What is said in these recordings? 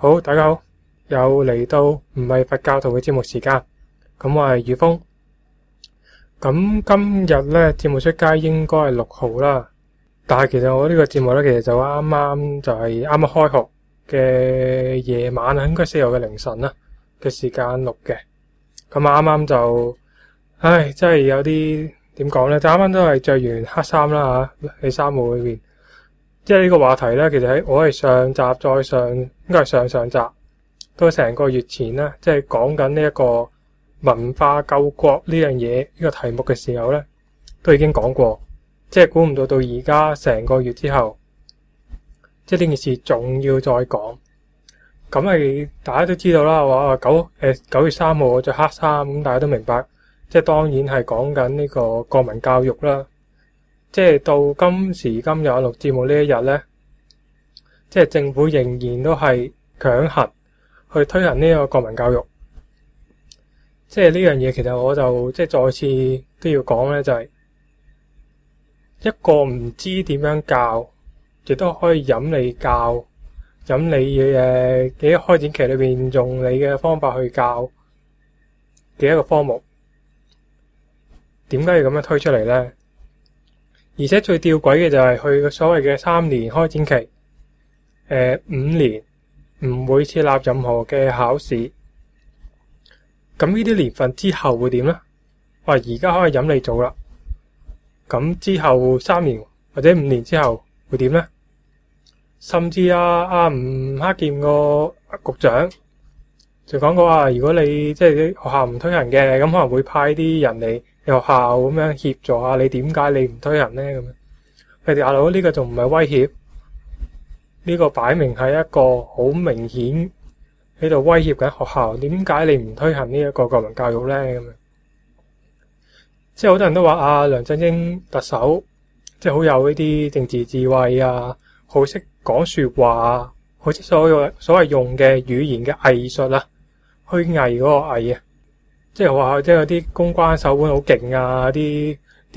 好，大家好，又嚟到唔係佛教徒嘅節目時間。咁我係宇峰。咁今日呢節目出街應該係6號啦，但係其實我呢個節目呢，其實就啱啱開學嘅夜晚啊，應該4號嘅凌晨啦嘅時間錄嘅。咁啱啱就，真係有啲點講呢？就啱啱都係着完黑衫啦吓，喺沙漠裏邊。即係呢個話題呢，其實我係上集再上，應該係上集，都成個月前啦，即係講緊呢一個文化救國呢樣嘢呢個題目嘅時候呢，都已經講過。即係估唔到而家成個月之後，即係呢件事仲要再講。咁係大家都知道啦，話9月3號我着黑衫，咁大家都明白，即係當然係講緊呢個國民教育啦。即係到今時今日我錄節目呢一日呢，即係政府仍然都係強行去推行呢個國民教育。即係呢樣嘢，其實我就即係再次都要講呢，就係一個唔知點樣教，亦都可以任你教，任你嘅開展期裏邊用你嘅方法去教嘅一個科目，點解要咁樣推出嚟呢？而且最吊詭嘅就係佢所謂嘅3年開展期，5年唔會設立任何嘅考試。咁呢啲年份之後會點呢？而家可以任你做啦。咁之後3年或者5年之後會點呢？甚至吳克儉個局長就講過話，如果你即係啲學校唔推行嘅，咁可能會派啲人嚟學校咁樣協助下你，點解你唔推行呢？咁樣佢哋大佬，呢個仲唔係威脅？呢個擺明係一個好明顯喺度威脅緊學校，點解你唔推行呢一個國民教育呢？咁樣即係好多人都話梁振英特首即係好有呢啲政治智慧啊，好識講說話啊，好識所謂用嘅語言嘅藝術啊，虛偽嗰個偽啊，即係話即係有啲公關手腕好勁啊，啲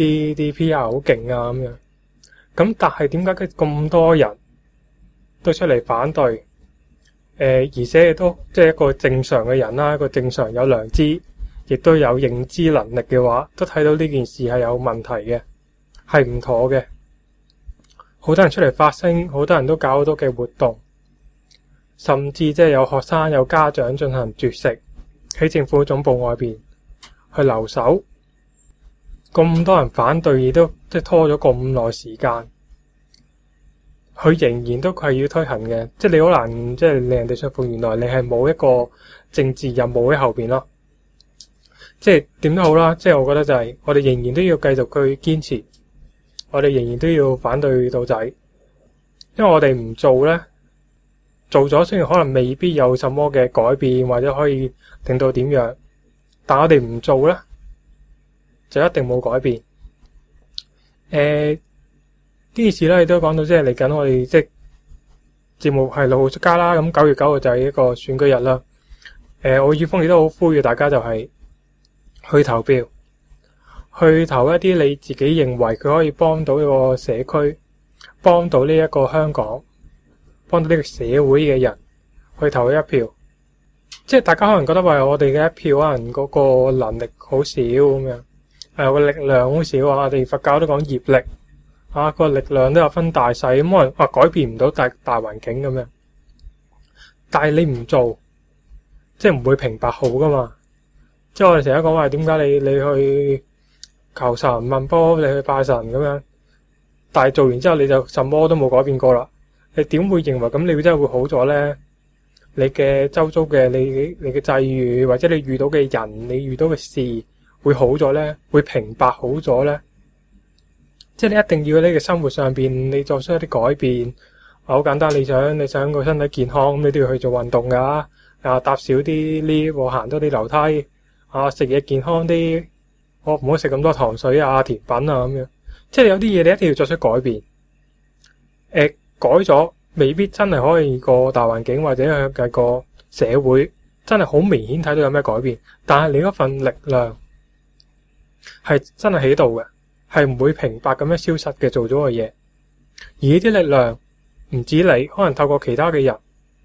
PR 好勁啊咁樣。咁但係點解咁多人都出嚟反對？而且亦都即係一個正常嘅人啦，一個正常有良知，亦都有認知能力嘅話，都睇到呢件事係有問題嘅，係唔妥嘅。好多人出嚟發聲，好多人都搞好多嘅活動，甚至即係有學生有家長進行絕食喺政府總部外邊去留守。咁多人反對，亦都即係拖咗咁耐時間，佢仍然都係要推行嘅。即係你好難即係令人哋信服，原來你係冇一個政治任務喺後邊咯。即係點都好啦，即係我覺得就係我哋仍然都要繼續去堅持，我哋仍然都要反對到底，因為我哋唔做呢，做咗雖然可能未必有什麼嘅改變或者可以令到點樣，但我哋唔做呢，就一定冇改變。呢件事咧亦都講到，即係嚟緊我哋即係節目係6號出街啦。咁9月9號就係一個選舉日啦。我宇峰亦都好呼籲大家就係去投票，去投一啲你自己認為佢可以幫到呢個社區，幫到呢一個香港，幫到呢個社會嘅人，去投一票。即係大家可能覺得話我哋嘅一票可能嗰個能力好少咁樣，個力量好少啊。我哋佛教都講業力個力量都有分大細，咁可能改變唔到大環境咁樣。但係你唔做，即係唔會平白好噶嘛。即係我哋成日講話，點解你去求神問卜，你去拜神咁樣，但係做完之後你就什麼都冇改變過啦。你點會認為咁你真係會好咗呢？你嘅周遭嘅你嘅際遇，或者你遇到嘅人，你遇到嘅事會好咗呢？會平白好咗呢？即係你一定要喺你嘅生活上邊，你作出一啲改變。好簡單，你想個身體健康，咁你都要去做運動噶。搭少啲 lift，行多啲樓梯。食嘢健康啲，我唔好食咁多糖水甜品咁樣。即係有啲嘢你一定要作出改變。改咗未必真係可以個大環境或者係個社會真係好明顯睇到有咩改變，但係你嗰份力量係真係喺度嘅，係唔會平白咁樣消失嘅，做咗嘅嘢。而呢啲力量唔止你，可能透過其他嘅人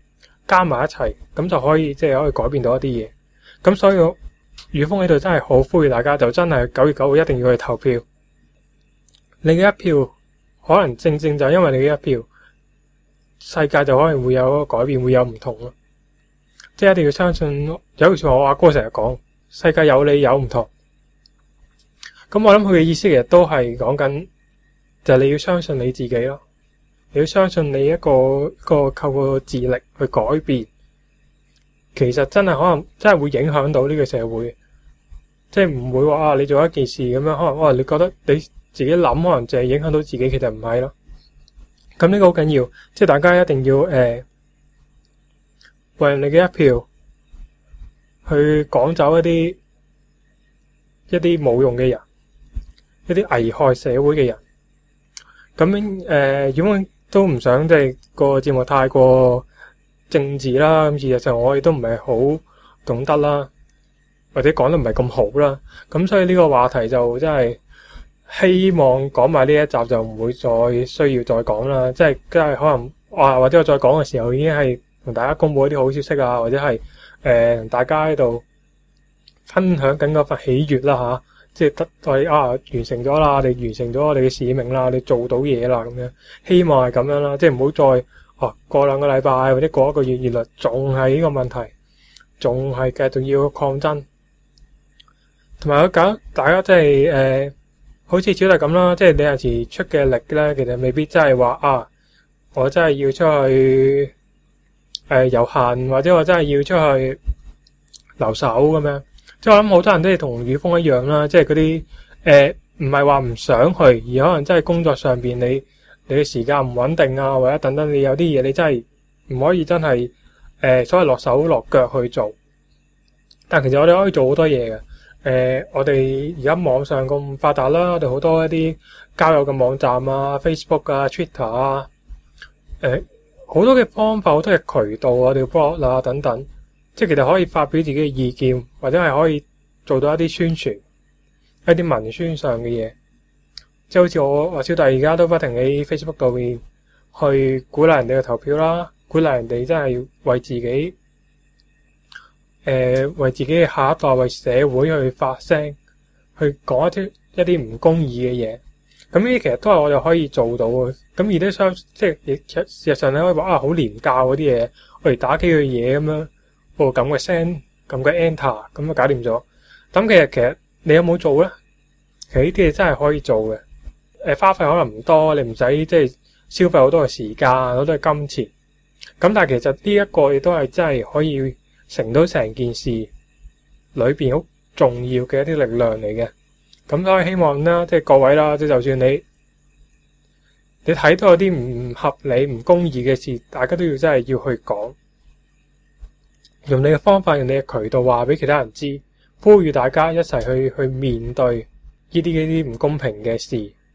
加埋一齊，咁就可以即係可以改變到一啲嘢。咁所以宇峰喺度真係好呼籲大家，就真係9月9號一定要去投票。你嘅一票可能正正就係因為你嘅一票，世界就可能會有改變，會有唔同咯。即係一定要相信，有句話我阿哥成日講，世界有你有唔同。咁我諗佢嘅意思其實都係講緊，就係你要相信你自己咯。你要相信你一個透過自力去改變，其實真係可能真係會影響到呢個社會。即係唔會話你做一件事咁樣，可能你覺得你自己諗，可能淨係影響到自己，其實唔係咯。咁呢個好緊要，即係大家一定要為你嘅一票去趕走一啲冇用嘅人，一啲危害社會嘅人。咁樣如果都唔想即係個節目太過政治啦，咁事實上我亦都唔係好懂得啦，或者講得唔係咁好啦。咁所以呢個話題就真係希望講埋呢一集就唔會再需要再講啦。即係可能或者我再講嘅時候已經係同大家公布一啲好消息啊，或者係同大家喺度分享緊嗰份喜悅啦吓。即係我哋完成咗啦，我哋完成咗我哋嘅使命啦，我哋做到嘢啦咁樣，希望係咁樣啦。即係唔好再過2個禮拜或者過1個月，原來仲係呢個問題，仲係繼續要抗爭。同埋大家即係好似小弟咁啦，即係你有時出嘅力咧，其實未必真係話我真係要出去遊行，或者我真係要出去留守咁樣。即係我諗好多人都係同宇峰一樣啦，即係嗰啲唔係話唔想去，而可能真係工作上邊你嘅時間唔穩定啊，或者等等，你有啲嘢你真係唔可以真係所謂落手落腳去做。但其實我哋可以做好多嘢嘅。我哋而家網上咁發達啦，我哋好多一啲交友嘅網站啊、Facebook 啊、Twitter 啊，好多嘅方法，好多嘅渠道，我哋 blog 啊等等。即係其實可以發表自己嘅意見，或者係可以做到一啲宣傳、一啲文宣上嘅嘢。即係好似我小弟而家都不停喺 Facebook 度面去鼓勵人哋去投票啦，鼓勵人哋真係要為自己嘅下一代、為社會去發聲，去講一啲唔公義嘅嘢。咁呢啲其實都係我哋可以做到嘅。咁而都即係事實上你可以話好廉價嗰啲嘢，我哋打幾句嘢咁樣。咁嘅聲，咁嘅 enter， 咁就搞掂咗。咁其實你有冇做咧？其實呢啲嘢真係可以做嘅。花費可能唔多，你唔使即係消費好多嘅時間，好多嘅金錢。咁但係其實呢一個亦都係真係可以成到成件事裏邊好重要嘅一啲力量嚟嘅。咁所以希望啦，即係各位啦，即係就算你睇到有啲唔合理、唔公義嘅事，大家都要真係要去講。用你嘅方法，用你嘅渠道話俾其他人知，呼籲大家一齊去面對呢啲唔公平嘅事。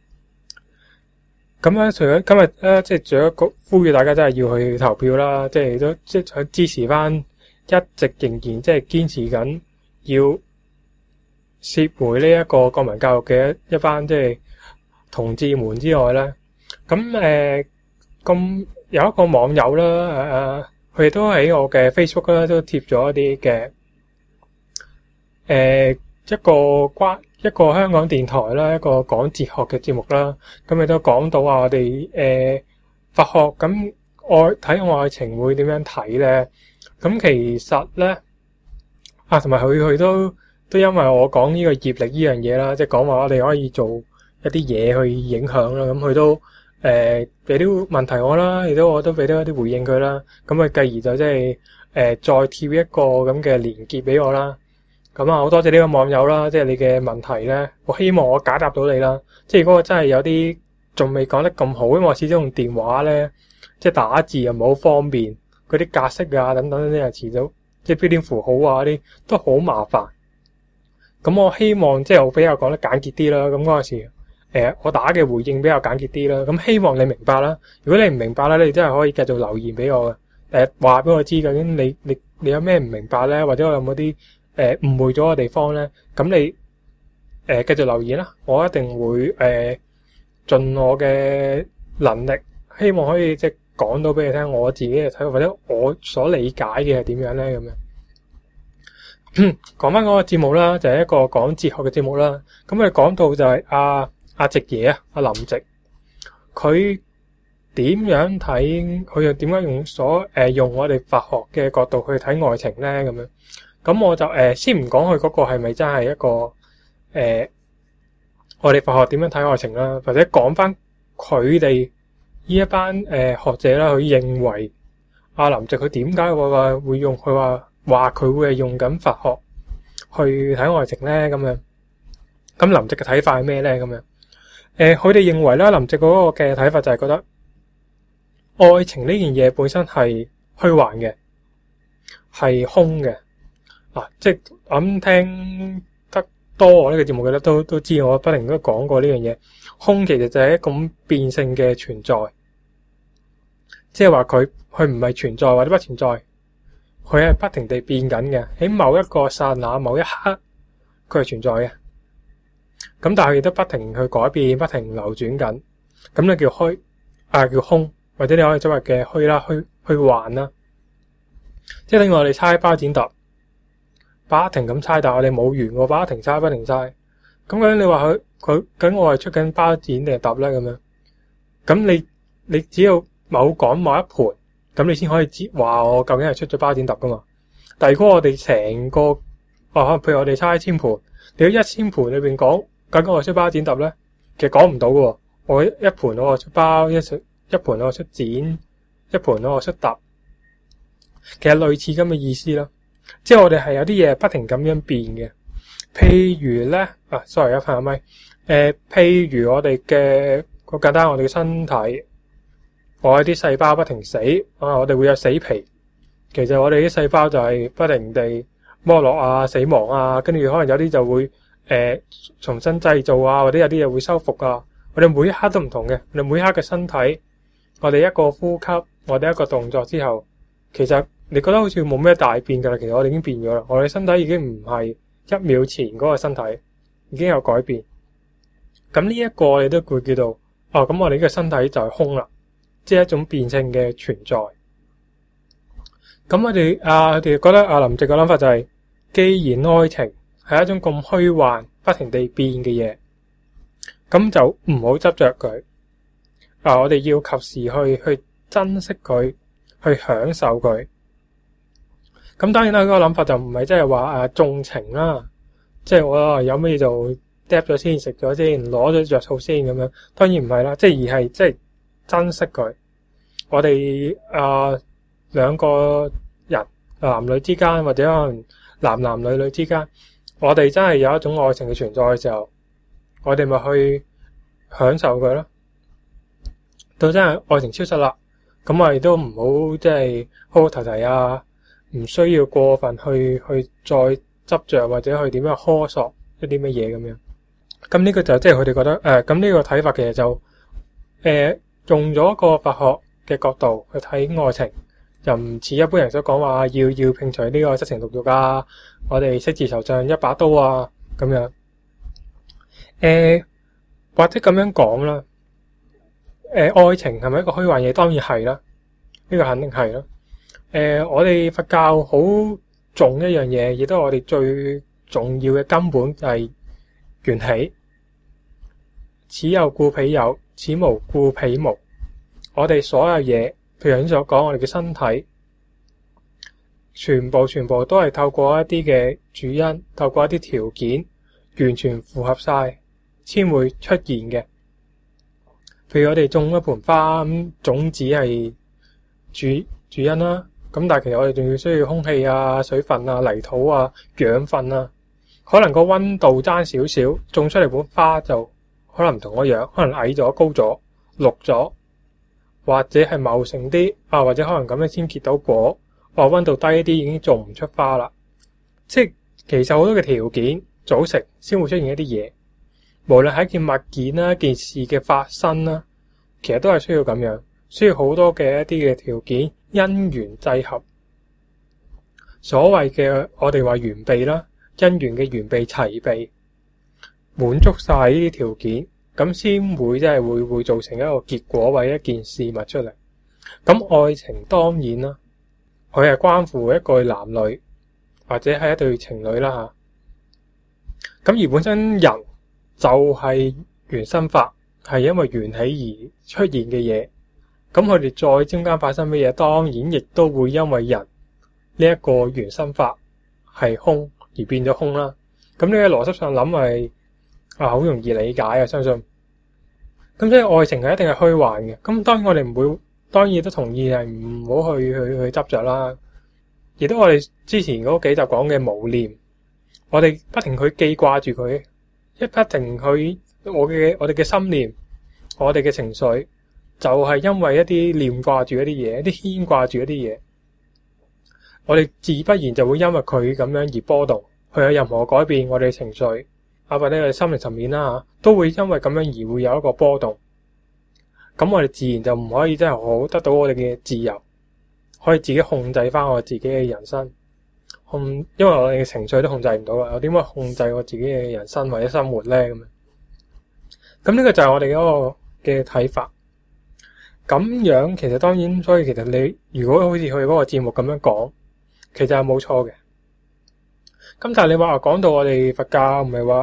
咁咧，除咗今日咧，即係仲有一個呼籲大家真係要去投票啦，即係都即係去支持翻一直仍然即係堅持緊要撤回呢一個國民教育嘅一班即係同志們之外咧，咁咁有一個網友啦，佢哋都喺我嘅 Facebook 啦，都貼咗一啲嘅一個香港電台啦，一個講哲學嘅節目啦。咁亦都講到話我哋佛學咁睇愛情會點樣睇咧？咁其實咧同埋佢都因為我講呢個業力呢樣嘢啦，即係講話我哋可以做一啲嘢去影響啦。咁佢都俾啲問題我啦，亦都我都俾咗一啲回應佢啦。咁佢繼而就即係再貼一個咁嘅連結俾我啦。咁好多謝呢個網友啦，即係你嘅問題咧，我希望我解答到你啦。即係如果我真係有啲仲未講得咁好，因為我始終用電話咧，即係打字又唔係好方便，嗰啲格式啊等等啲又遲早，即係標點符號啊嗰啲都好麻煩。咁我希望即係我比較講得簡潔啲啦。咁嗰陣時我打嘅回應比較簡潔啲啦。咁希望你明白啦。如果你唔明白咧，你真係可以繼續留言俾我嘅。話俾我知究竟你有咩唔明白咧，或者我有冇啲誤會咗嘅地方咧？咁你繼續留言啦，我一定會盡我嘅能力，希望可以即係講到俾你聽我自己嘅睇法，或者我所理解嘅係點樣咧咁樣。講翻嗰個節目啦，就係一個講哲學嘅節目啦。咁佢講到就係阿夕爺啊，阿林夕，佢點樣睇？佢又點解用我哋佛學嘅角度去睇愛情咧？咁樣，咁我就先唔講佢嗰個係咪真係一個我哋佛學點樣睇愛情啦，或者講翻佢哋呢一班學者啦，佢認為阿林夕佢點解會用佢話佢會係用緊佛學去睇愛情咧？咁樣，咁林夕嘅睇法係咩咧？咁樣，佢哋認為咧，林夕嗰個嘅睇法就係覺得愛情呢件嘢本身係虛幻嘅，係空嘅。即係咁聽得多我呢個節目嘅咧，都知我不停都講過呢樣嘢。空其實就係一種變性嘅存在，即係話佢唔係存在或者不存在。佢係不停地變緊嘅，喺某一個剎那、某一刻，佢係存在嘅。咁但係亦都不停去改變，不停流轉緊。咁你叫虛，叫空，或者你可以所謂嘅虛啦、虛幻啦。即係等於我哋猜包剪揼，不停咁猜，但係我哋冇完喎，不停猜。咁究竟你話佢咁我係出緊包剪定係揼咧？咁樣，咁你只要某講某一盤。咁你先可以知話我究竟係出咗包剪揼噶嘛？但係如果我哋成個譬如我哋猜1000盤，你喺1000盤裏邊講究竟我出包剪揼咧，其實講唔到噶喎。我一盤我出包，一盤我出剪，一盤我出揼，其實類似咁嘅意思啦。即係我哋係有啲嘢不停咁樣變嘅。譬如咧，sorry 啊，朋友咪，譬如我哋嘅個簡單，我哋嘅身體。我啲細胞不停死，我哋會有死皮。其實我哋啲細胞就係不停地剝落死亡跟住可能有啲就會重新製造或者有啲又會修復我哋每一刻都唔同嘅，我哋每一刻嘅身體，我哋一個呼吸，我哋一個動作之後，其實你覺得好似冇咩大變噶啦，其實我哋已經變咗啦。我哋身體已經唔係1秒前嗰個身體，已經有改變。咁呢一個你都會叫做咁我哋呢個身體就係空啦。即係一種變性嘅存在。咁我哋覺得阿林夕嘅諗法就係，既然愛情係一種咁虛幻、不停地變嘅嘢，咁就唔好執着佢。我哋要及時去珍惜佢，去享受佢。咁當然啦，嗰個諗法就唔係即係話縱情啦，即係我有咩就嗒咗先，食咗先，攞咗着數先咁樣。當然唔係啦，即係而係即係珍惜佢。我哋兩個人男女之間，或者可能男女之間，我哋真係有一種愛情嘅存在嘅時候，我哋咪去享受佢咯。到真係愛情消失啦，咁我哋都唔好即係哭哭啼啼唔需要過分去再執着或者去點樣苛索一啲乜嘢咁樣。咁呢個就即係佢哋覺得咁呢個睇法其實就用咗個佛學嘅角度去睇愛情，就唔似一般人所講話要摒除呢個七情六欲我哋色字頭上一把刀咁樣。或者咁樣講啦，愛情係咪一個虛幻嘢？當然係啦，呢個肯定係啦。我哋佛教好重一樣嘢，亦都係我哋最重要嘅根本，就係緣起。此有故彼有，此無故彼無。我哋所有嘢，譬如頭先所講，我哋嘅身體，全部都係透過一啲嘅主因，透過一啲條件，完全符合晒，先會出現嘅。譬如我哋種一盆花，咁種子係主因啦。咁但係其實我哋仲要需要空氣水分泥土養分可能個溫度爭少少，種出嚟盆花就可能唔同個樣，可能矮咗、高咗、綠咗，或者係茂盛啲或者可能咁樣先結到果，溫度低啲已經種唔出花啦。即係其實好多嘅條件組成先會出現一啲嘢，無論係一件物件一件事嘅發生其實都係需要咁樣，需要好多嘅一啲嘅條件因緣際合。所謂嘅我哋話完備啦，因緣嘅完備齊備，滿足晒呢啲條件，咁先會即係會造成一個結果或者一件事物出嚟。 咁愛情當然啦，佢係關乎一個男女或者係一對情侶啦吓。咁而本身人就係原生法，係因為緣起而出現嘅嘢。咁佢哋再中間發生乜嘢，當然亦都會因為人呢一個原生法係空而變咗空啦。咁呢個邏輯上諗係好容易理解啊，相信。咁所以愛情係一定係虛幻嘅。咁當然我哋唔會，當然都同意係唔好去執着啦。亦都我哋之前嗰幾集講嘅無念，我哋不停去記掛住佢，不停去我哋嘅心念，我哋嘅情緒。就係因為一啲念掛住一啲嘢，一啲牽掛住一啲嘢，我哋自不然就會因為佢咁樣而波動，佢有任何改變，我哋嘅情緒或者我哋心靈層面啦都會因為咁樣而會有一個波動。咁我哋自然就唔可以真係好得到我哋嘅自由，可以自己控制翻我自己嘅人生。因為我哋嘅情緒都控制唔到啊，我點樣控制我自己嘅人生或者生活咧？咁呢個就係我哋嗰個嘅睇法。咁樣其實當然，所以其實你如果好似佢嗰個節目咁樣講，其實係冇錯嘅。咁但係你話講到我哋佛教唔係話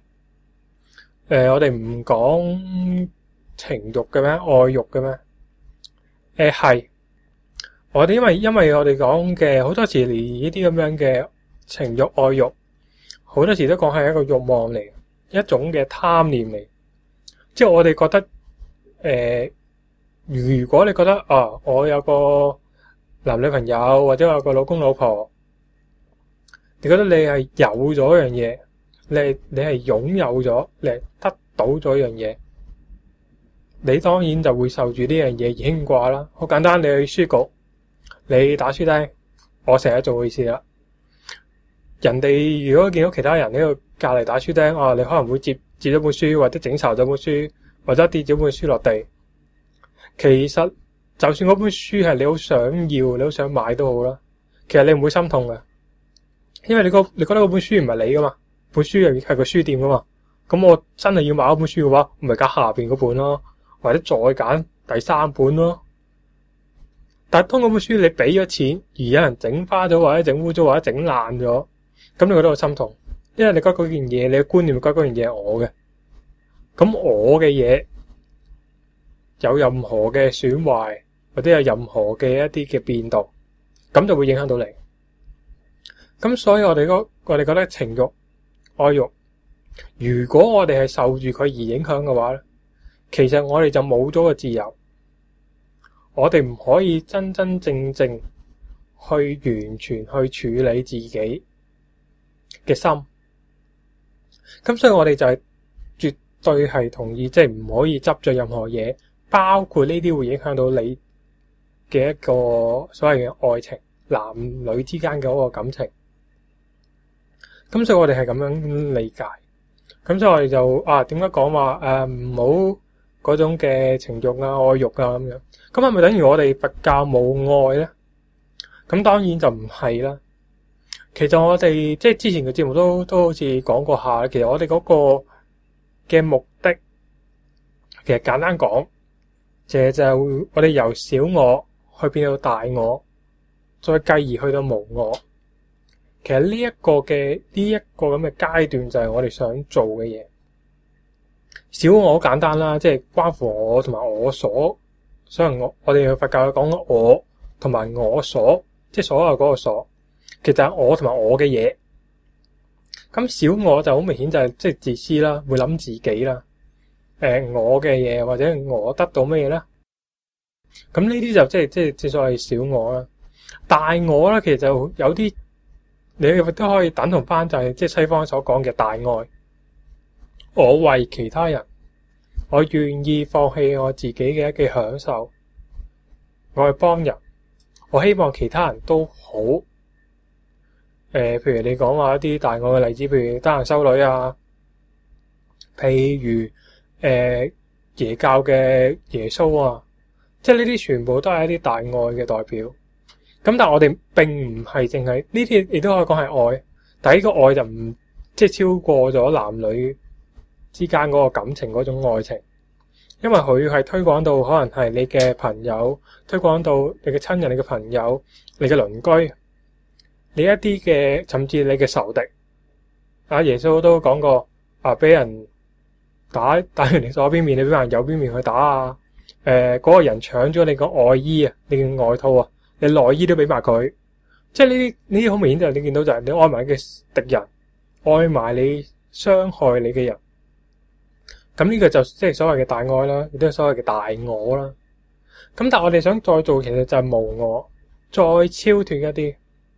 我哋唔講情欲嘅咩？愛欲嘅咩？係我哋因為我哋講嘅好多時連呢啲咁樣嘅情欲愛欲，好多時都講係一個慾望嚟，一種嘅貪念嚟，即係我哋覺得如果你覺得我有個男女朋友或者有個老公老婆，你覺得你係有咗一樣嘢，你係擁有咗，你係得到咗一樣嘢，你當然就會受住呢樣嘢而牽掛啦。好簡單，你去書局，你打書釘，我成日做嘅事啦。人哋如果見到其他人呢個隔籬打書釘，你可能會接咗本書，或者整巢咗本書，或者跌咗本書落地。其實就算嗰本書係你好想要，你好想買都好啦，其實你唔會心痛嘅，因為你覺得嗰本書唔係你噶嘛，本書係個書店噶嘛。咁我真係要買嗰本書嘅話，唔係揀下邊嗰本咯，或者再揀第三本咯。但係當嗰本書你俾咗錢，而有人整花咗，或者整污糟，或者整爛咗，咁你覺得好心痛，因為你覺得嗰件嘢，你嘅觀念覺得嗰件嘢係我嘅，咁我嘅嘢有任何嘅損壞，或者有任何嘅一啲嘅變動，咁就會影響到你。咁所以我哋覺得情欲、愛欲，如果我哋係受住佢而影響嘅話咧，其實我哋就冇咗個自由，我哋唔可以真真正正去完全去處理自己嘅心。咁所以我哋就係絕對係同意，即係唔可以執着任何嘢。包括呢啲會影響到你嘅一個所謂嘅愛情，男女之間嘅嗰個感情。咁所以我哋係咁樣理解。咁所以我哋就點解講話唔好嗰種嘅情欲啊、愛欲啊咁樣？咁係咪等於我哋佛教冇愛咧？咁當然就唔係啦。其實我哋即係之前嘅節目都好似講過下，其實我哋嗰個嘅目的，其實簡單講，就係我哋由小我去變到大我，再繼而去到無我。其實呢一個咁嘅階段就係我哋想做嘅嘢。小我好簡單啦，即係關乎我同埋我所，所以我哋佛教講我同埋我所，即係所有嗰個所，其實係我同埋我嘅嘢。咁小我就好明顯就係即係自私啦，會諗自己啦。我嘅嘢或者我得到乜嘢咧？咁呢啲就即係所謂小我啦。大我咧，其實就有啲你都可以等同翻，就係即係西方所講嘅大愛。我為其他人，我願意放棄我自己嘅一嘅享受，我去幫人，我希望其他人都好。譬如你講話一啲大愛嘅例子，譬如德蘭修女啊，譬如耶教嘅耶穌啊，即係呢啲全部都係一啲大愛嘅代表。咁但係我哋並唔係淨係呢啲，亦都可以講係愛，但係呢個愛就唔即係超過咗男女之間嗰個感情嗰種愛情， 因為佢係推廣到可能係你嘅朋友，推廣到你嘅親人、你嘅朋友、你嘅鄰居，你一啲嘅甚至你嘅仇敵。耶穌都講過俾人打完你左邊面，你俾人右邊面去打啊！嗰個人搶咗你個外衣啊，你嘅外套啊，你內衣都俾埋佢。即係呢啲好明顯就係你見到就係你愛埋嘅敵人，愛埋你傷害你嘅人。咁呢個就即係所謂嘅大愛啦，亦都係所謂嘅大我啦。咁但係我哋想再做，其實就係無我，再超脫一啲。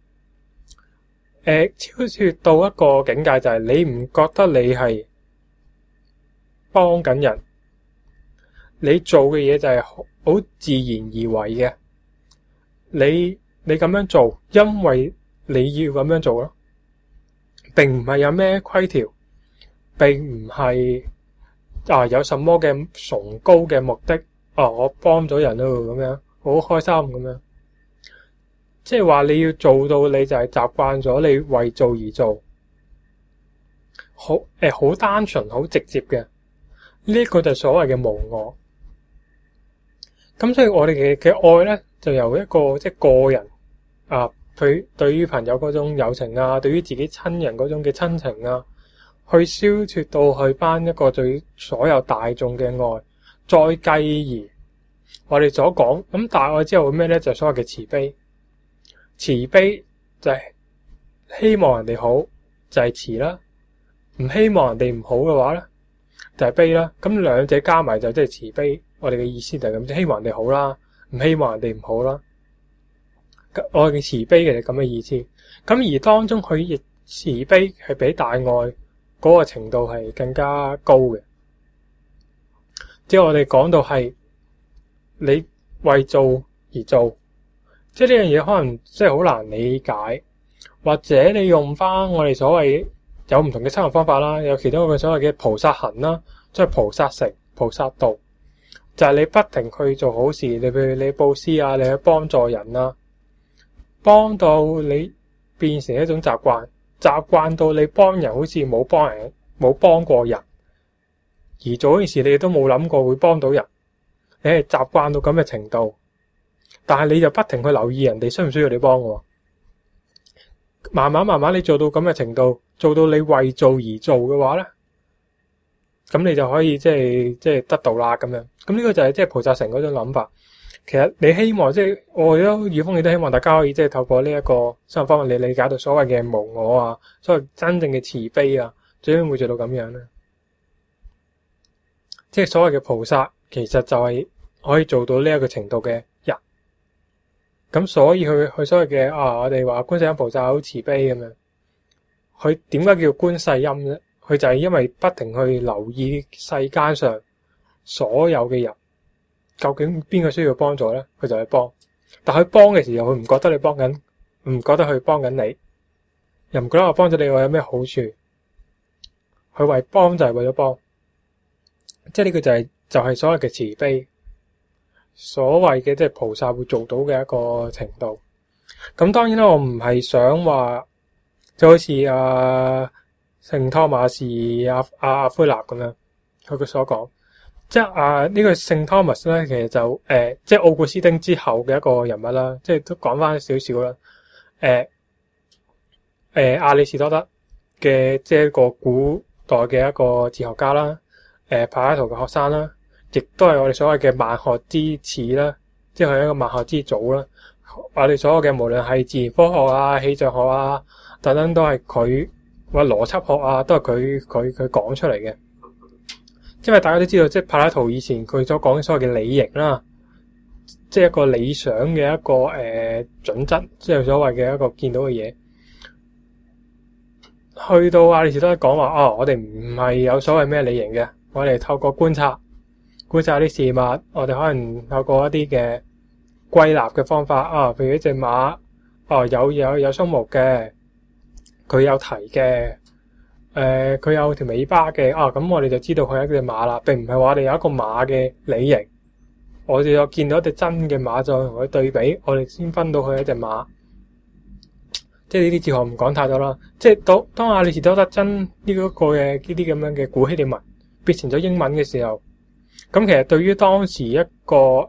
超脫到一個境界就係你唔覺得你係幫緊人，你做嘅嘢就係好自然而為嘅。你咁樣做，因為你要咁樣做咯，並唔係有咩規條，並唔係有什麼嘅崇高嘅目的。我幫咗人咯，咁樣好開心咁樣。即係話你要做到，你就係習慣咗你為做而做，好單純、好直接嘅。呢個就係所謂嘅無我。咁所以我哋嘅愛咧，就由一個即係個人佢對於朋友嗰種友情啊，對於自己親人嗰種嘅親情啊，去消脫到去返一個對所有大眾嘅愛。再繼而我哋所講咁大愛之後會咩咧？就係所謂嘅慈悲。慈悲就係希望人哋好，就係慈啦；唔希望人哋唔好嘅話咧，就係悲啦。咁兩者加埋就即係慈悲。我哋嘅意思就係咁，即係希望人哋好啦，唔希望人哋唔好啦。我哋嘅慈悲嘅係咁嘅意思。咁而當中佢亦慈悲係比大愛嗰個程度係更加高嘅。即係我哋講到係你為做而做。即係呢樣嘢可能即係好難理解，或者你用翻我哋所謂有唔同嘅修行方法啦，有其中一個所謂嘅菩薩行啦，即係菩薩成、菩薩道，就係你不停去做好事，你譬如你布施啊，你去幫助人啦，幫到你變成一種習慣，習慣到你幫人好似冇幫過人，而做件事你都冇諗過會幫到人，你係習慣到咁嘅程度。但係你就不停去留意人哋需唔需要你幫嘅，慢慢你做到咁嘅程度，做到你為做而做嘅話咧，咁你就可以即係得到啦咁樣。咁呢個就係即係菩薩成嗰種諗法。其實你希望即係我都宇峰亦都希望大家可以即係透過呢一個修行方法，你理解到所謂嘅無我啊，所謂真正嘅慈悲啊，最終會做到咁樣咧。即係所謂嘅菩薩，其實就係可以做到呢一個程度嘅人。咁所以佢所謂嘅我哋話觀世音菩薩好慈悲咁樣，佢點解叫觀世音咧？佢就係因為不停去留意世間上所有嘅人，究竟邊個需要幫助咧？佢就去幫。但佢幫嘅時候，佢唔覺得你幫緊，唔覺得佢幫緊你，又唔覺得我幫咗你我有咩好處。佢為幫就係為咗幫，即係呢個就係所謂嘅慈悲。所謂嘅即係菩薩會做到嘅一個程度。咁當然啦，我唔係想話就好似聖托馬士阿奎納咁樣，佢所講，即係呢個聖托馬斯咧，其實就即係奧古斯丁之後嘅一個人物啦，即係都講翻少少啦。亞里士多德嘅即係一個古代嘅一個哲學家啦，柏拉圖嘅學生啦。亦都係我哋所謂嘅萬學之始啦，即係一個萬學之祖啦。我哋所有嘅無論係自然科學啊、氣象學啊等等，都係佢或邏輯學啊，都係佢講出嚟嘅。因為大家都知道，即係柏拉圖以前佢所講嘅所謂嘅理型啦，即係一個理想嘅一個準則，即係所謂嘅一個見到嘅嘢。去到亞里士多德講話，我哋唔係有所謂咩理型嘅，我哋透過觀察啲事物，我哋可能透過一啲嘅歸納嘅方法譬如一隻馬，有鬚毛嘅，佢有蹄嘅，佢有條尾巴嘅，咁我哋就知道佢係一隻馬啦，並唔係話我哋有一個馬嘅理型，我哋又見到一隻真嘅馬，再同佢對比，我哋先分到佢係一隻馬。即係呢啲哲學唔講太多啦。即係當亞里士多德將呢個嘅呢啲咁樣嘅古希臘文變成咗英文嘅時候， 咁其實對於當時一個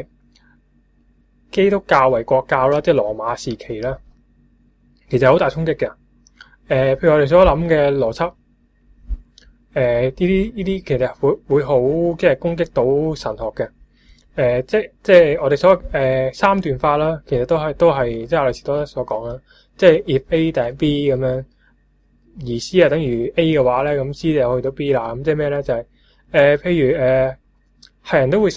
基督教為國教啦，即係羅馬時期啦，其實好大衝擊嘅。譬如我哋所諗嘅邏輯，呢啲其實會好即係攻擊到神學嘅。即係我哋所三段法啦，其實都係即係亞里士多德所講啦，即係 if A 等於 B 咁樣，而 C 係等於 A 嘅話咧，咁 C 就去到 B 啦。咁即係咩咧？就係譬如係人都會死，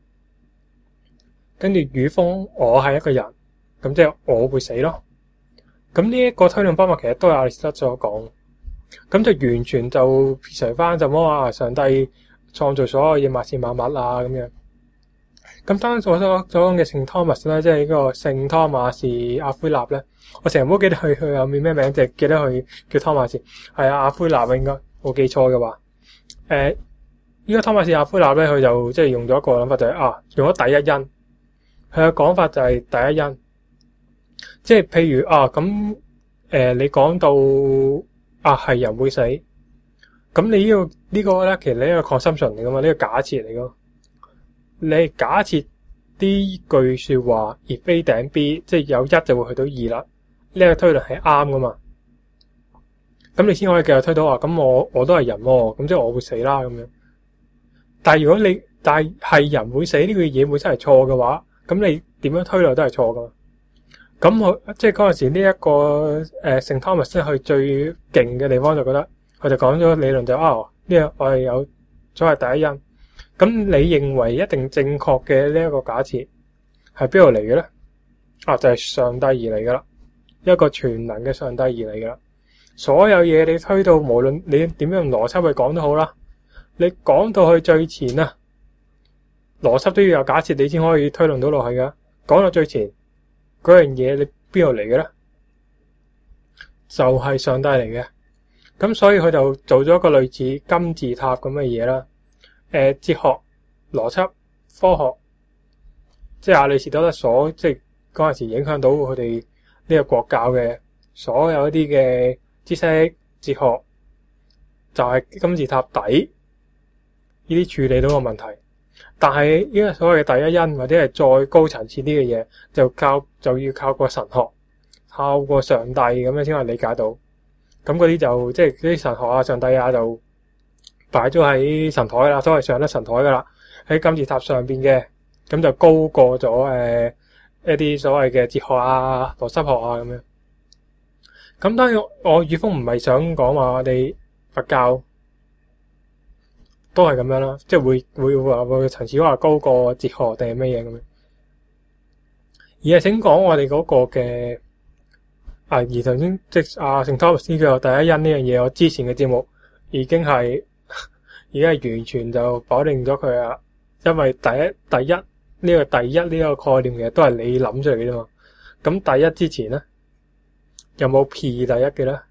跟住與風我係一個人，咁即係我會死咯。咁呢一個推論方法其實都係亞里士多德所講，咁就完全就撇除翻就乜話上帝創造所有嘢萬事萬物啊咁樣。咁當所講嘅聖托馬斯咧，即係呢個聖托馬士阿奎納咧，我成日唔好記得佢後面咩名，就係記得佢叫托馬士，係阿奎納應該冇記錯嘅話。呢個托馬士阿奎納咧，佢就即係用咗一個諗法就係用咗第一因，佢嘅講法就係第一因，即係譬如咁你講到係人會死，咁你呢個咧，其實你一個 consumption 嚟噶嘛，呢個假設嚟噶。你假設呢句說話 if A 等於 B， 即係有一就會去到二啦，呢個推論係啱噶嘛？咁你先可以繼續推到咁我都係人喎，咁即係我會死啦咁樣。但係如果但係人會死呢個嘢本身係錯嘅話，咁你點樣推論都係錯噶嘛？咁即係嗰陣時呢一個聖托馬斯佢最勁嘅地方就覺得佢就講咗理論就呢個我係有所謂第一因。咁你認為一定正確嘅呢一個假設係邊度嚟嘅咧？就係上帝而嚟噶啦，一個全能嘅上帝而嚟噶啦。所有嘢你推到無論你點樣用邏輯去講都好啦，你講到去最前啊，邏輯都要有假設你先可以推論到落去噶。講到最前嗰樣嘢你邊度嚟嘅咧？就係上帝嚟嘅。咁所以佢就做咗一個類似金字塔咁嘅嘢啦。哲學、邏輯、科學，即係亞里士多德即係嗰陣時影響到佢哋呢個國教嘅所有一啲嘅知識、哲學，就係金字塔底呢啲處理到個問題。但係呢個所謂嘅第一因或者係再高層次啲嘅嘢，就要靠個神學，靠個上帝咁樣先可以理解到。咁嗰啲就即係啲神學啊、上帝啊就擺咗喺神台啦，所謂上得神台噶啦，喺金字塔上邊嘅，咁就高過咗一啲所謂嘅哲學啊、邏輯學啊咁樣。咁當然我宇峰唔係想講話我哋佛教都係咁樣啦，即係會話個層次話高過哲學定係咩嘢咁樣，而係請講我哋嗰個嘅而頭先即係聖托馬斯嘅第一因呢樣嘢，我之前嘅節目已經係完全就否定咗佢啊！因為第一呢個概念其實都係你諗出嚟嘅啫嘛。咁第一之前咧，有冇 P 第一嘅咧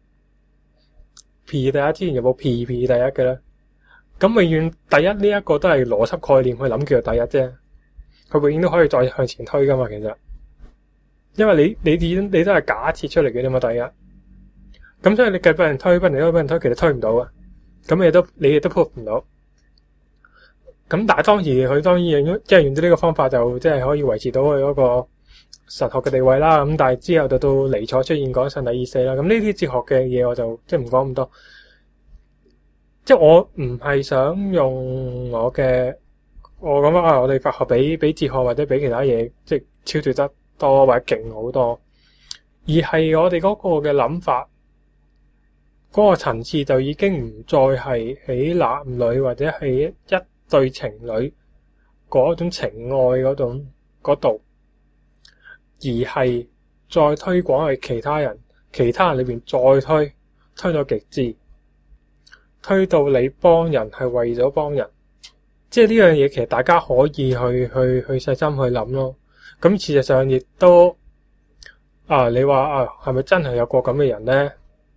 ？P 第一之前有冇 PP 第一嘅咧？咁永遠第一呢一個都係邏輯概念去諗叫做第一啫。佢永遠都可以再向前推噶嘛，其實。因為你都係假設出嚟嘅啫嘛，第一。咁所以你繼俾人推，俾人推，其實推唔到啊。咁你亦都 prove 唔到。咁但係當時佢當然即係用咗呢個方法，就即係可以維持到佢嗰個神學嘅地位啦。咁但係之後就到尼采出現講上帝已死啦。咁呢啲哲學嘅嘢我就即係唔講咁多。即係我唔係想用我講我哋佛學比哲學或者比其他嘢即係超脫得多或者勁好多，而係我哋嗰個嘅諗法嗰個層次就已經唔再係喺男女或者係一對情侶嗰種情愛嗰度，而係再推廣去其他人裏邊再推到極致，推到你幫人係為咗幫人，即係呢樣嘢其實大家可以去細心去諗咯。咁事實上亦都你話係咪真係有個咁嘅人咧？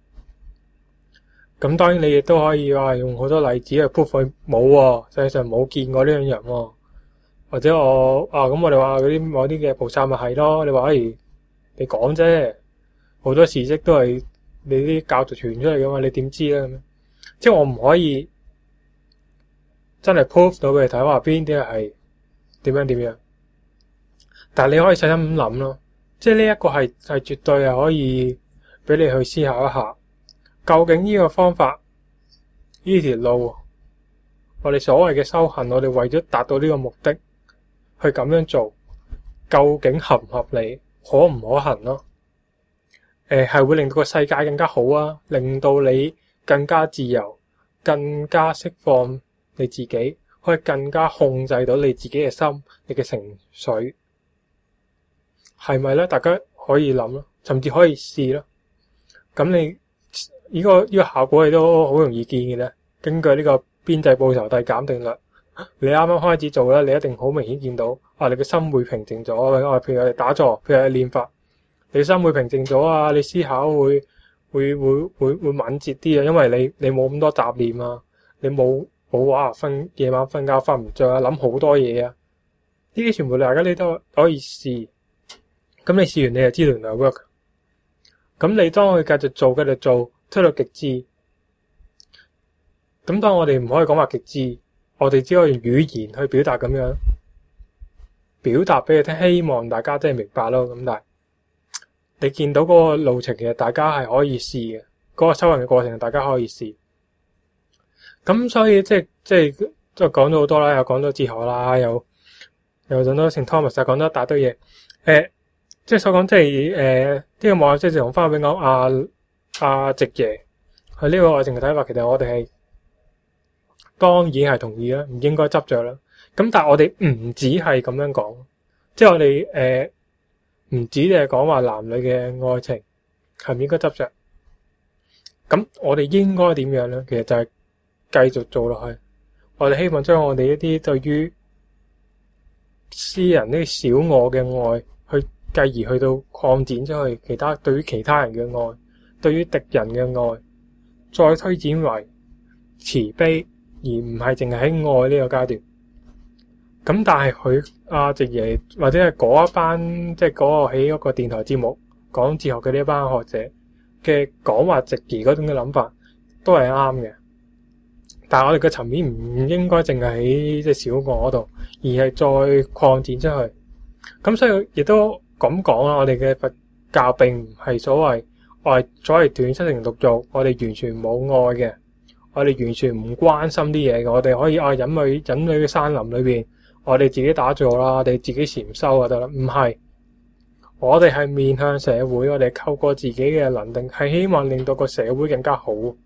咁當然你亦都可以話用好多例子去 prove 佢冇喎，實際上冇見過呢樣人喎。或者咁我哋話嗰啲某啲嘅菩薩咪係咯？你話你講啫，好多事蹟都係你啲教徒傳出嚟噶嘛？你點知咧？咁樣即係我唔可以真係 prove 到俾你睇話邊啲係點樣。但係你可以細心咁諗咯，即係呢一個係絕對係可以俾你去思考一下，究竟呢個方法呢條路，我哋所謂嘅修行，我哋為咗達到呢個目的去咁樣做，究竟合唔合理，可唔可行咯？係會令到個世界更加好啊，令到你更加自由，更加釋放你自己，可以更加控制到你自己嘅心，你嘅情緒，係咪咧？大家可以諗咯，甚至可以試咯。咁你呢個效果你都好容易見嘅咧。根據呢個邊際報酬遞減定律，你啱啱開始做咧，你一定好明顯見到你嘅心會平靜咗。譬如我哋打坐，譬如我哋練法，你心會平靜咗啊，你思考會敏捷啲啊，因為你冇咁多雜念啊，你冇話夜晚瞓覺瞓唔着啊，諗好多嘢啊，呢啲全部大家你都可以試。咁你試完你就知道原來 work。咁你當佢繼續做，推到極致。咁當我哋唔可以講話極致，我哋只可以用語言去表達咁樣，表達俾你聽，希望大家真係明白咯。咁但係你見到嗰個路程，其實大家係可以試嘅，嗰個修行嘅過程大家可以試。咁所以即係講咗好多啦，又講咗哲學啦，又講咗聖 Thomas， 講咗一大堆嘢。即係所講，即係呢個網友即係同翻俾講阿直爺佢呢個愛情嘅睇法，其實我哋係當然係同意啦，唔應該執着啦。咁但係我哋唔止係咁樣講，即係我哋唔止係講話男女嘅愛情係唔應該執着。咁我哋應該點樣咧？其實就係繼續做落去。我哋希望將我哋一啲對於私人呢啲小我嘅愛去。繼而去到擴展出去對於其他人嘅愛，對於敵人嘅愛，再推展為慈悲，而唔係淨係喺愛呢個階段。咁但係佢阿直爺或者係嗰一班即係嗰個喺嗰個電台節目講哲學嘅呢一班學者嘅講話，直爺嗰種嘅諗法都係啱嘅。但係我哋嘅層面唔應該淨係喺即係小我嗰度，而係再擴展出去。咁所以亦都。咁講啦，我哋嘅佛教並唔係所謂斷七情六欲，我哋完全冇愛嘅，我哋完全唔關心啲嘢嘅，我哋可以隱去嘅山林裏邊，我哋自己打坐啦，我哋自己禪修就得啦。唔係，我哋係面向社會，我哋透過自己嘅能力，係希望令到個社會更加好。呢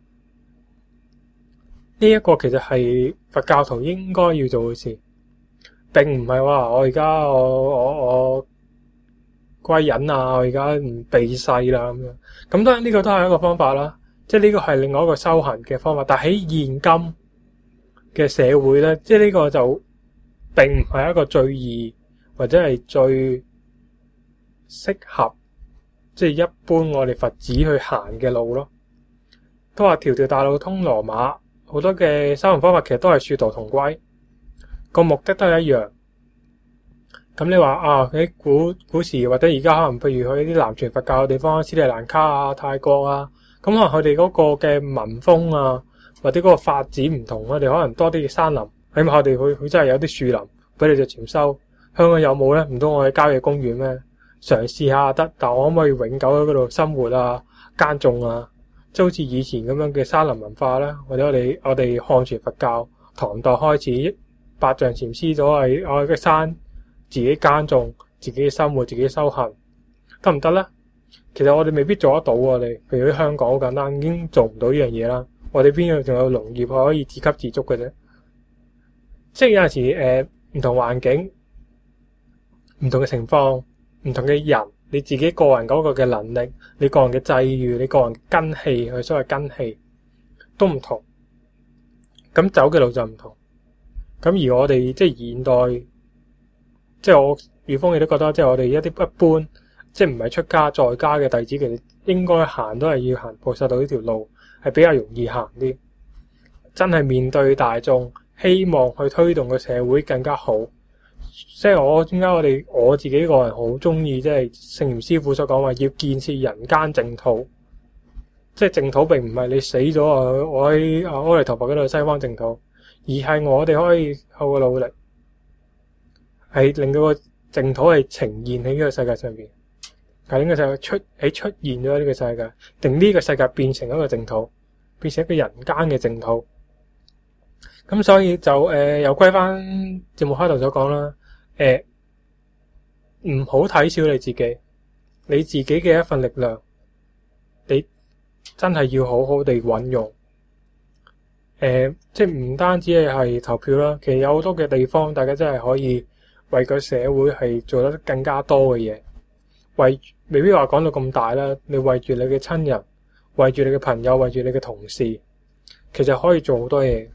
一個其實係佛教徒應該要做嘅事，並唔係話我而家我歸隱啊！我而家唔避世啦咁樣，咁當然呢個都係一個方法啦，即係呢個係另外一個修行嘅方法。但喺現今嘅社會咧，即係呢個就並唔係一個最易或者係最適合，即係一般我哋佛子去行嘅路咯。都話條條大路通羅馬，好多嘅修行方法其實都係殊途同歸，個目的都係一樣。咁你話喺古時或者而家可能譬如去啲南傳佛教嘅地方，斯里蘭卡啊、泰國啊，咁可能佢哋嗰個嘅民風啊，或者嗰個發展唔同，我哋可能多啲嘅山林，起碼我哋佢真係有啲樹林俾你做禪修。香港有冇咧？唔通我去郊野公園咩？嘗試下得，但我可唔可以永久喺嗰度生活啊、耕種啊？即係好似以前咁樣嘅山林文化啦，或者我哋漢傳佛教唐代開始，百丈禪師都係我嘅山。自己耕種，自己生活，自己修行，得唔得咧？其實我哋未必做得到。我哋譬如喺香港好簡單，已經做唔到呢樣嘢啦。我哋邊度仲有農業可以自給自足嘅啫？即係有陣時唔同環境、唔同嘅情況、唔同嘅人，你自己個人嗰個嘅能力、你個人嘅際遇、你個人嘅根氣，佢所謂根氣都唔同，咁走嘅路就唔同。咁而我哋即係現代。即係我宇峰亦都覺得，即係我哋一啲一般，即係唔係出家在家嘅弟子，其實應該行都係要行菩薩道呢條路，係比較容易行啲。真係面對大眾，希望去推動個社會更加好。即係點解我自己個人好中意，即係聖嚴師傅所講話，要建設人間淨土。即係淨土並唔係你死咗我喺阿彌陀佛嗰度西方淨土， 而係我哋可以透過努力，係令到個淨土係呈現喺呢個世界上邊，係呢個世界出現咗呢個世界，定呢個世界變成一個淨土，變成一個人間嘅淨土。咁所以就又歸翻節目開頭所講啦，唔好睇小你自己，你自己嘅一份力量，你真係要好好地運用。即係唔單止係投票啦，其實有好多嘅地方，大家真係可以為個社會係做得更加多嘅嘢。未必話講到咁大啦，你為住你嘅親人，為住你嘅朋友，為住你嘅同事，其實可以做好多嘢。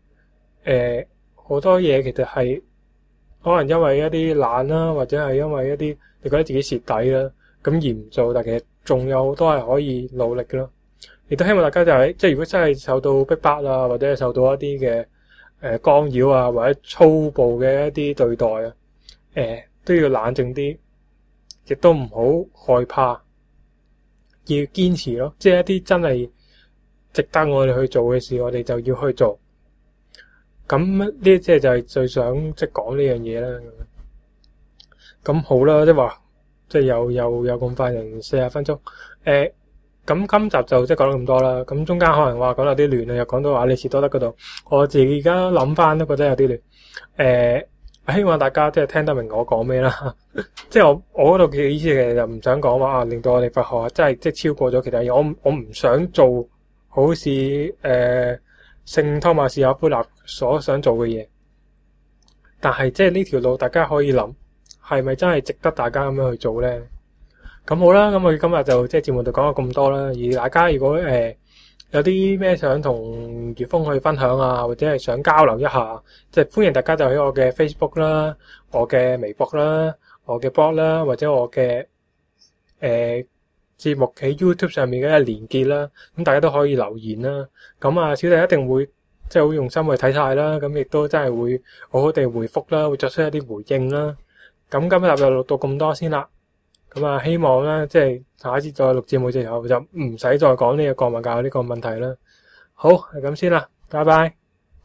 好多嘢其實係可能因為一啲懶啦，或者係因為一啲你覺得自己蝕底啦，咁而唔做，但其實仲有好多係可以努力嘅咯。亦都希望大家就係即係如果真係受到逼迫啊，或者係受到一啲嘅干擾啊，或者粗暴嘅一啲對待啊，都要冷靜啲，亦都唔好害怕，要堅持咯。即係一啲真係值得我哋去做嘅事，我哋就要去做。咁呢即係就係最想即係講呢樣嘢啦。咁好啦，即係話即係有咁快成40分鐘。咁今集就即係講到咁多啦。咁中間可能話講到啲亂啊，又講到亞里士多德嗰度，我自己而家諗翻都覺得有啲亂。希望大家即係聽得明我講咩啦。即係我嗰度嘅意思其實就唔想講話令到我哋佛學真係即係超過咗其他嘢。我唔想做好似聖托馬士亞奎納所想做嘅嘢，但係即係呢條路大家可以諗，係咪真係值得大家咁樣去做咧？咁好啦，咁我今日就即係節目度講咗咁多啦。而大家如果有啲咩想同月峰去分享啊，或者係想交流一下，即係歡迎大家就喺我嘅 Facebook 啦、我嘅微博啦、我嘅 blog 啦，或者我嘅節目喺 YouTube 上面嘅連結啦，咁大家都可以留言啦。咁啊，小弟一定會即係好用心去睇晒啦，咁亦都真係會好好地回覆啦，會作出一啲回應啦。咁今日就錄到咁多先啦。咁啊，希望咧即係下一次再錄節目之後就唔使再講呢個國民教育呢個問題啦。好，係咁先啦，拜拜。